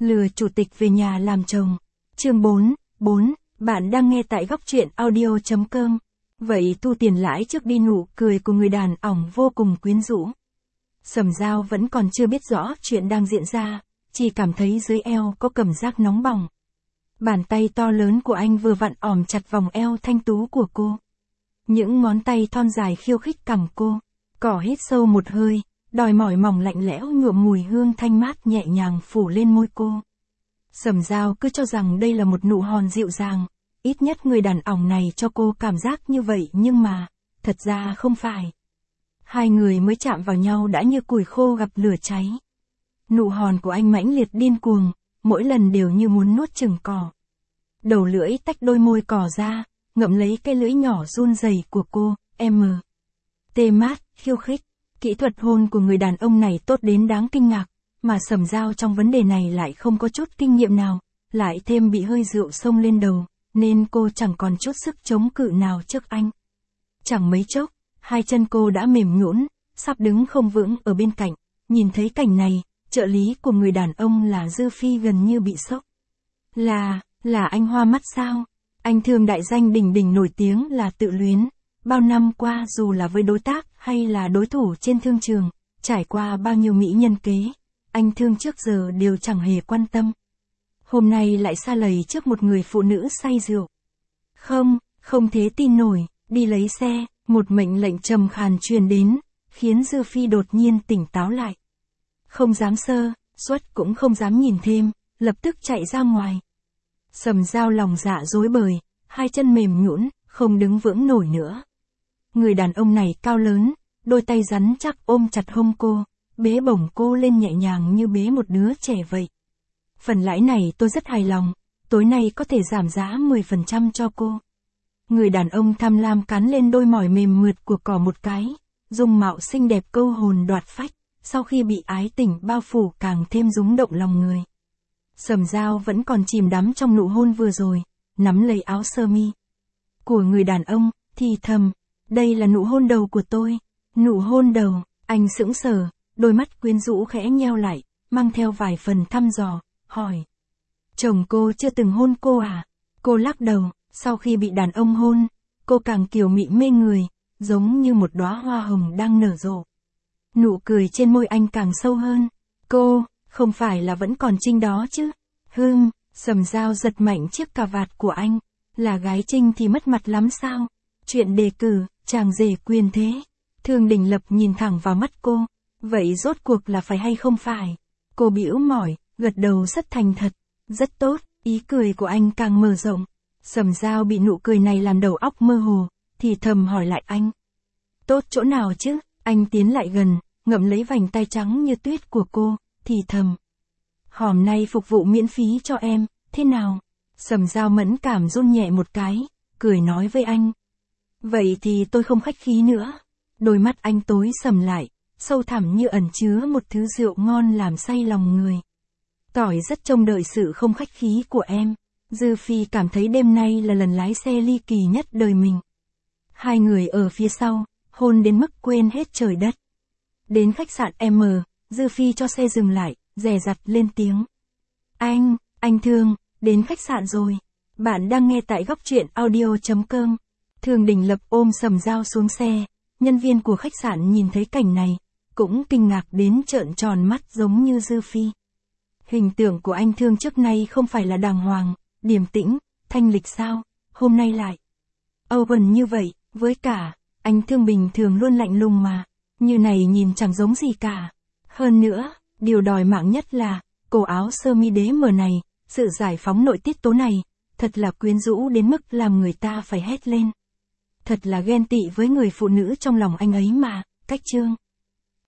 Lừa chủ tịch về nhà làm chồng. Chương 4, bạn đang nghe tại góc truyện audio.com. Vậy thu tiền lãi trước đi, nụ cười của người đàn ông vô cùng quyến rũ. Sầm Dao vẫn còn chưa biết rõ chuyện đang diễn ra, chỉ cảm thấy dưới eo có cảm giác nóng bỏng. Bàn tay to lớn của anh vừa vặn ỏm chặt vòng eo thanh tú của cô. Những ngón tay thon dài khiêu khích cằm cô. Cỏ hít sâu một hơi, đòi mỏi mỏng lạnh lẽo nhuộm mùi hương thanh mát nhẹ nhàng phủ lên môi cô. Sầm Dao cứ cho rằng đây là một nụ hôn dịu dàng, ít nhất người đàn ông này cho cô cảm giác như vậy, nhưng mà, thật ra không phải. Hai người mới chạm vào nhau đã như củi khô gặp lửa cháy. Nụ hôn của anh mãnh liệt điên cuồng, mỗi lần đều như muốn nuốt chửng cỏ. Đầu lưỡi tách đôi môi cỏ ra, ngậm lấy cái lưỡi nhỏ run rẩy của cô, tê mát, khiêu khích. Kỹ thuật hôn của người đàn ông này tốt đến đáng kinh ngạc, mà Sầm Dao trong vấn đề này lại không có chút kinh nghiệm nào, lại thêm bị hơi rượu xông lên đầu, nên cô chẳng còn chút sức chống cự nào trước anh. Chẳng mấy chốc, hai chân cô đã mềm nhũn, sắp đứng không vững ở bên cạnh. Nhìn thấy cảnh này, trợ lý của người đàn ông là Dư Phi gần như bị sốc. Là anh hoa mắt sao? Anh Thương đại danh đỉnh đỉnh nổi tiếng là tự luyến. Bao năm qua dù là với đối tác hay là đối thủ trên thương trường, trải qua bao nhiêu mỹ nhân kế, anh Thương trước giờ đều chẳng hề quan tâm. Hôm nay lại sa lầy trước một người phụ nữ say rượu. Không thể tin nổi, đi lấy xe, một mệnh lệnh trầm khàn truyền đến, khiến Dư Phi đột nhiên tỉnh táo lại. Không dám sơ suất cũng không dám nhìn thêm, lập tức chạy ra ngoài. Sầm Dao lòng dạ rối bời, hai chân mềm nhũn, không đứng vững nổi nữa. Người đàn ông này cao lớn, đôi tay rắn chắc ôm chặt hông cô, bế bổng cô lên nhẹ nhàng như bế một đứa trẻ vậy. Phần lãi này tôi rất hài lòng, tối nay có thể giảm giá 10% cho cô. Người đàn ông tham lam cắn lên đôi mỏi mềm mượt của cỏ một cái, dung mạo xinh đẹp câu hồn đoạt phách, sau khi bị ái tình bao phủ càng thêm rúng động lòng người. Sầm Dao vẫn còn chìm đắm trong nụ hôn vừa rồi, nắm lấy áo sơ mi của người đàn ông, thì thầm, đây là nụ hôn đầu của tôi. Nụ hôn đầu, anh sững sờ, đôi mắt quyến rũ khẽ nheo lại, mang theo vài phần thăm dò, hỏi. Chồng cô chưa từng hôn cô à? Cô lắc đầu, sau khi bị đàn ông hôn, cô càng kiều mị mê người, giống như một đóa hoa hồng đang nở rộ. Nụ cười trên môi anh càng sâu hơn. Cô, không phải là vẫn còn Trinh đó chứ? Sầm Dao giật mạnh chiếc cà vạt của anh. Là gái Trinh thì mất mặt lắm sao? Chuyện đề cử, chàng rể quyền thế. Thương Đình Lập nhìn thẳng vào mắt cô. Vậy rốt cuộc là phải hay không phải? Cô bĩu mỏi, gật đầu rất thành thật. Rất tốt, ý cười của anh càng mở rộng. Sầm Dao bị nụ cười này làm đầu óc mơ hồ, thì thầm hỏi lại anh. Tốt chỗ nào chứ? Anh tiến lại gần, ngậm lấy vành tay trắng như tuyết của cô, thì thầm. Hôm nay phục vụ miễn phí cho em, thế nào? Sầm Dao mẫn cảm run nhẹ một cái, cười nói với anh. Vậy thì tôi không khách khí nữa. Đôi mắt anh tối sầm lại, sâu thẳm như ẩn chứa một thứ rượu ngon làm say lòng người. Tỏi rất trông đợi sự không khách khí của em. Dư Phi cảm thấy đêm nay là lần lái xe ly kỳ nhất đời mình. Hai người ở phía sau, hôn đến mức quên hết trời đất. Đến khách sạn Dư Phi cho xe dừng lại, dè dặt lên tiếng. Anh Thương, đến khách sạn rồi. Bạn đang nghe tại góc truyện audio.com. Thương Đình Lập ôm Sầm Dao xuống xe. Nhân viên của khách sạn nhìn thấy cảnh này, cũng kinh ngạc đến trợn tròn mắt giống như Dư Phi. Hình tượng của anh Thương trước nay không phải là đàng hoàng, điềm tĩnh, thanh lịch sao, hôm nay lại open như vậy, với cả, anh Thương bình thường luôn lạnh lùng mà, như này nhìn chẳng giống gì cả. Hơn nữa, điều đòi mạng nhất là, cổ áo sơ mi đế mờ này, sự giải phóng nội tiết tố này, thật là quyến rũ đến mức làm người ta phải hét lên. Thật là ghen tị với người phụ nữ trong lòng anh ấy mà, cách chương.